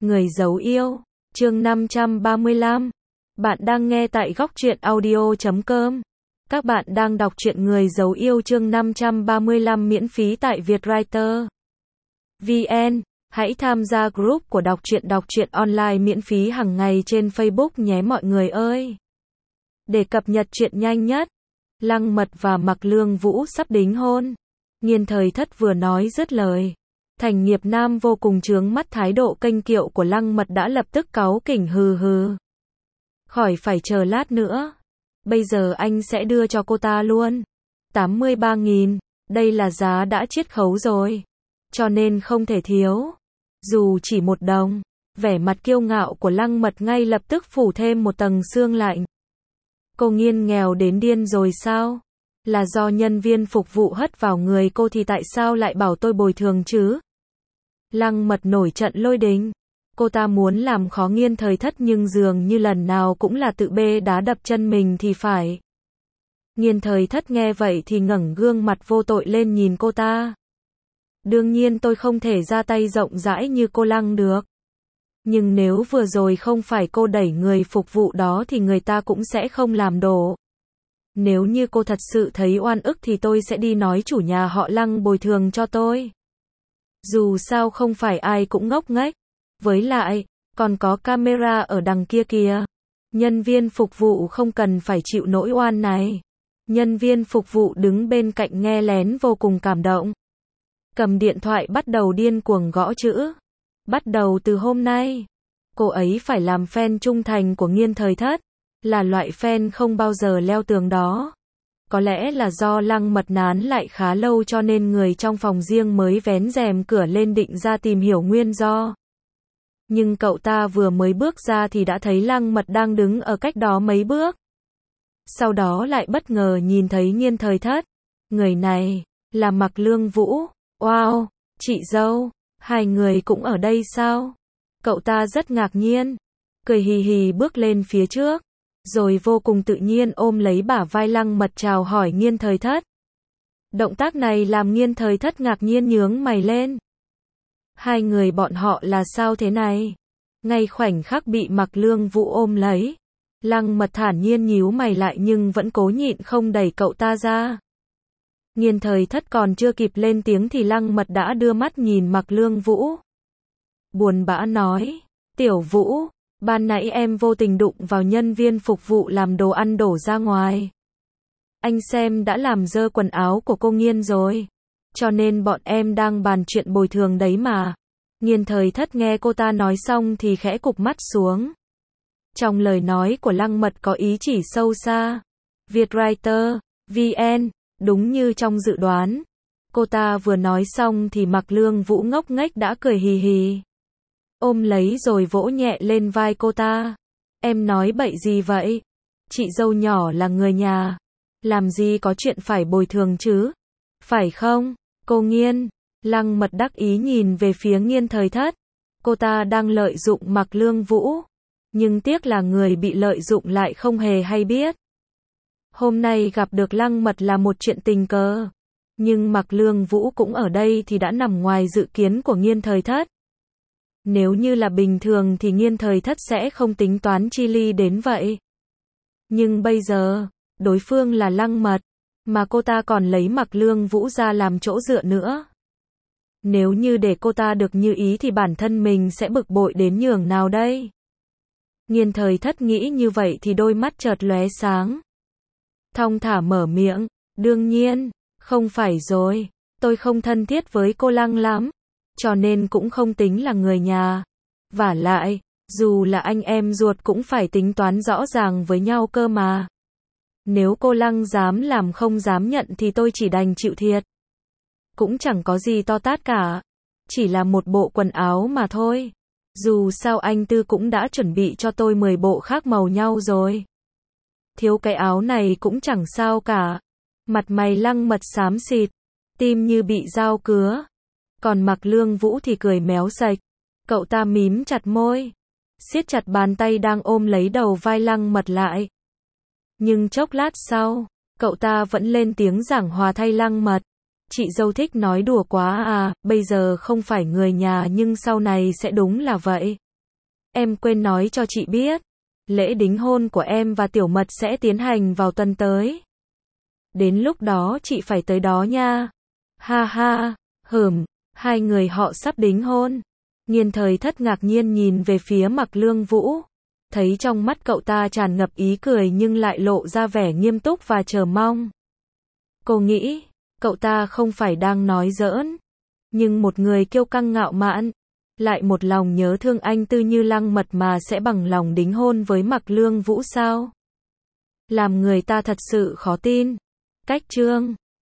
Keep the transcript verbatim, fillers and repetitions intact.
Người giấu yêu, chương năm trăm ba mươi lăm. Bạn đang nghe tại góc truyện audio chấm com. Các bạn đang đọc truyện Người giấu yêu chương năm trăm ba mươi lăm miễn phí tại Vietwriter vê en. Hãy tham gia group của đọc truyện đọc truyện online miễn phí hàng ngày trên Facebook nhé mọi người ơi. Để cập nhật truyện nhanh nhất, Lăng Mật và Mạc Lương Vũ sắp đính hôn. Nghiên Thời Thất vừa nói dứt lời, Thành Nghiệp Nam vô cùng chướng mắt thái độ kênh kiệu của Lăng Mật đã lập tức cáu kỉnh hừ hừ. Khỏi phải chờ lát nữa. Bây giờ anh sẽ đưa cho cô ta luôn. tám mươi ba nghìn, đây là giá đã chiết khấu rồi. Cho nên không thể thiếu. Dù chỉ một đồng, vẻ mặt kiêu ngạo của Lăng Mật ngay lập tức phủ thêm một tầng sương lạnh. Cô Nghiên nghèo đến điên rồi sao? Là do nhân viên phục vụ hất vào người cô thì tại sao lại bảo tôi bồi thường chứ? Lăng Mật nổi trận lôi đình. Cô ta muốn làm khó Nghiên Thời Thất nhưng dường như lần nào cũng là tự bê đá đập chân mình thì phải. Nghiên Thời Thất nghe vậy thì ngẩng gương mặt vô tội lên nhìn cô ta. Đương nhiên tôi không thể ra tay rộng rãi như cô Lăng được. Nhưng nếu vừa rồi không phải cô đẩy người phục vụ đó thì người ta cũng sẽ không làm đổ. Nếu như cô thật sự thấy oan ức thì tôi sẽ đi nói chủ nhà họ Lăng bồi thường cho tôi. Dù sao không phải ai cũng ngốc nghếch. Với lại, còn có camera ở đằng kia kìa. Nhân viên phục vụ không cần phải chịu nỗi oan này. Nhân viên phục vụ đứng bên cạnh nghe lén vô cùng cảm động. Cầm điện thoại bắt đầu điên cuồng gõ chữ. Bắt đầu từ hôm nay, cô ấy phải làm fan trung thành của Nghiên Thời Thất. Là loại fan không bao giờ leo tường đó. Có lẽ là do Lăng Mật nán lại khá lâu cho nên người trong phòng riêng mới vén rèm cửa lên định ra tìm hiểu nguyên do. Nhưng cậu ta vừa mới bước ra thì đã thấy Lăng Mật đang đứng ở cách đó mấy bước. Sau đó lại bất ngờ nhìn thấy Nghiên Thời Thất. Người này, là Mạc Lương Vũ. Wow, chị dâu, hai người cũng ở đây sao? Cậu ta rất ngạc nhiên. Cười hì hì bước lên phía trước. Rồi vô cùng tự nhiên ôm lấy bả vai Lăng Mật chào hỏi Nghiên Thời Thất. Động tác này làm Nghiên Thời Thất ngạc nhiên nhướng mày lên. Hai người bọn họ là sao thế này? Ngay khoảnh khắc bị Mạc Lương Vũ ôm lấy, Lăng Mật thản nhiên nhíu mày lại nhưng vẫn cố nhịn không đẩy cậu ta ra. Nghiên Thời Thất còn chưa kịp lên tiếng thì Lăng Mật đã đưa mắt nhìn Mạc Lương Vũ. Buồn bã nói, Tiểu Vũ, ban nãy em vô tình đụng vào nhân viên phục vụ làm đồ ăn đổ ra ngoài. Anh xem đã làm dơ quần áo của cô Nghiên rồi. Cho nên bọn em đang bàn chuyện bồi thường đấy mà. Nghiên Thời Thất nghe cô ta nói xong thì khẽ cụp mắt xuống. Trong lời nói của Lăng Mật có ý chỉ sâu xa. Vietwriter vê en, đúng như trong dự đoán. Cô ta vừa nói xong thì Mạc Lương Vũ ngốc nghếch đã cười hì hì. Ôm lấy rồi vỗ nhẹ lên vai cô ta. Em nói bậy gì vậy? Chị dâu nhỏ là người nhà. Làm gì có chuyện phải bồi thường chứ? Phải không? Cô Nghiên. Lăng Mật đắc ý nhìn về phía Nghiên Thời Thất. Cô ta đang lợi dụng Mạc Lương Vũ. Nhưng tiếc là người bị lợi dụng lại không hề hay biết. Hôm nay gặp được Lăng Mật là một chuyện tình cờ. Nhưng Mạc Lương Vũ cũng ở đây thì đã nằm ngoài dự kiến của Nghiên Thời Thất. Nếu như là bình thường thì Nghiên Thời Thất sẽ không tính toán chi ly đến vậy. Nhưng bây giờ, đối phương là Lăng Mật. Mà cô ta còn lấy Mạc Lương Vũ ra làm chỗ dựa nữa. Nếu như để cô ta được như ý thì bản thân mình sẽ bực bội đến nhường nào đây? Nghiên Thời Thất nghĩ như vậy thì đôi mắt chợt lóe sáng. Thong thả mở miệng, đương nhiên, không phải rồi, tôi không thân thiết với cô Lăng lắm, cho nên cũng không tính là người nhà. Vả lại, dù là anh em ruột cũng phải tính toán rõ ràng với nhau cơ mà. Nếu cô Lăng dám làm không dám nhận thì tôi chỉ đành chịu thiệt. Cũng chẳng có gì to tát cả. Chỉ là một bộ quần áo mà thôi. Dù sao anh Tư cũng đã chuẩn bị cho tôi mười bộ khác màu nhau rồi. Thiếu cái áo này cũng chẳng sao cả. Mặt mày Lăng Mật xám xịt. Tim như bị dao cứa. Còn Mạc Lương Vũ thì cười méo sạch. Cậu ta mím chặt môi. Siết chặt bàn tay đang ôm lấy đầu vai Lăng Mật lại. Nhưng chốc lát sau, cậu ta vẫn lên tiếng giảng hòa thay Lăng Mật. Chị dâu thích nói đùa quá à, bây giờ không phải người nhà nhưng sau này sẽ đúng là vậy. em quên nói cho chị biết. Lễ đính hôn của em và Tiểu Mật sẽ tiến hành vào tuần tới. Đến lúc đó chị phải tới đó nha. Ha ha, hửm, hai người họ sắp đính hôn. Nghiên Thời Thất ngạc nhiên nhìn về phía Mạc Lương Vũ. Thấy trong mắt cậu ta tràn ngập ý cười nhưng lại lộ ra vẻ nghiêm túc và chờ mong. Cô nghĩ, cậu ta không phải đang nói giỡn. Nhưng một người kiêu căng ngạo mạn, lại một lòng nhớ thương anh Tư Như Lăng Mật mà sẽ bằng lòng đính hôn với Mạc Lương Vũ sao? Làm người ta thật sự khó tin. Cách chương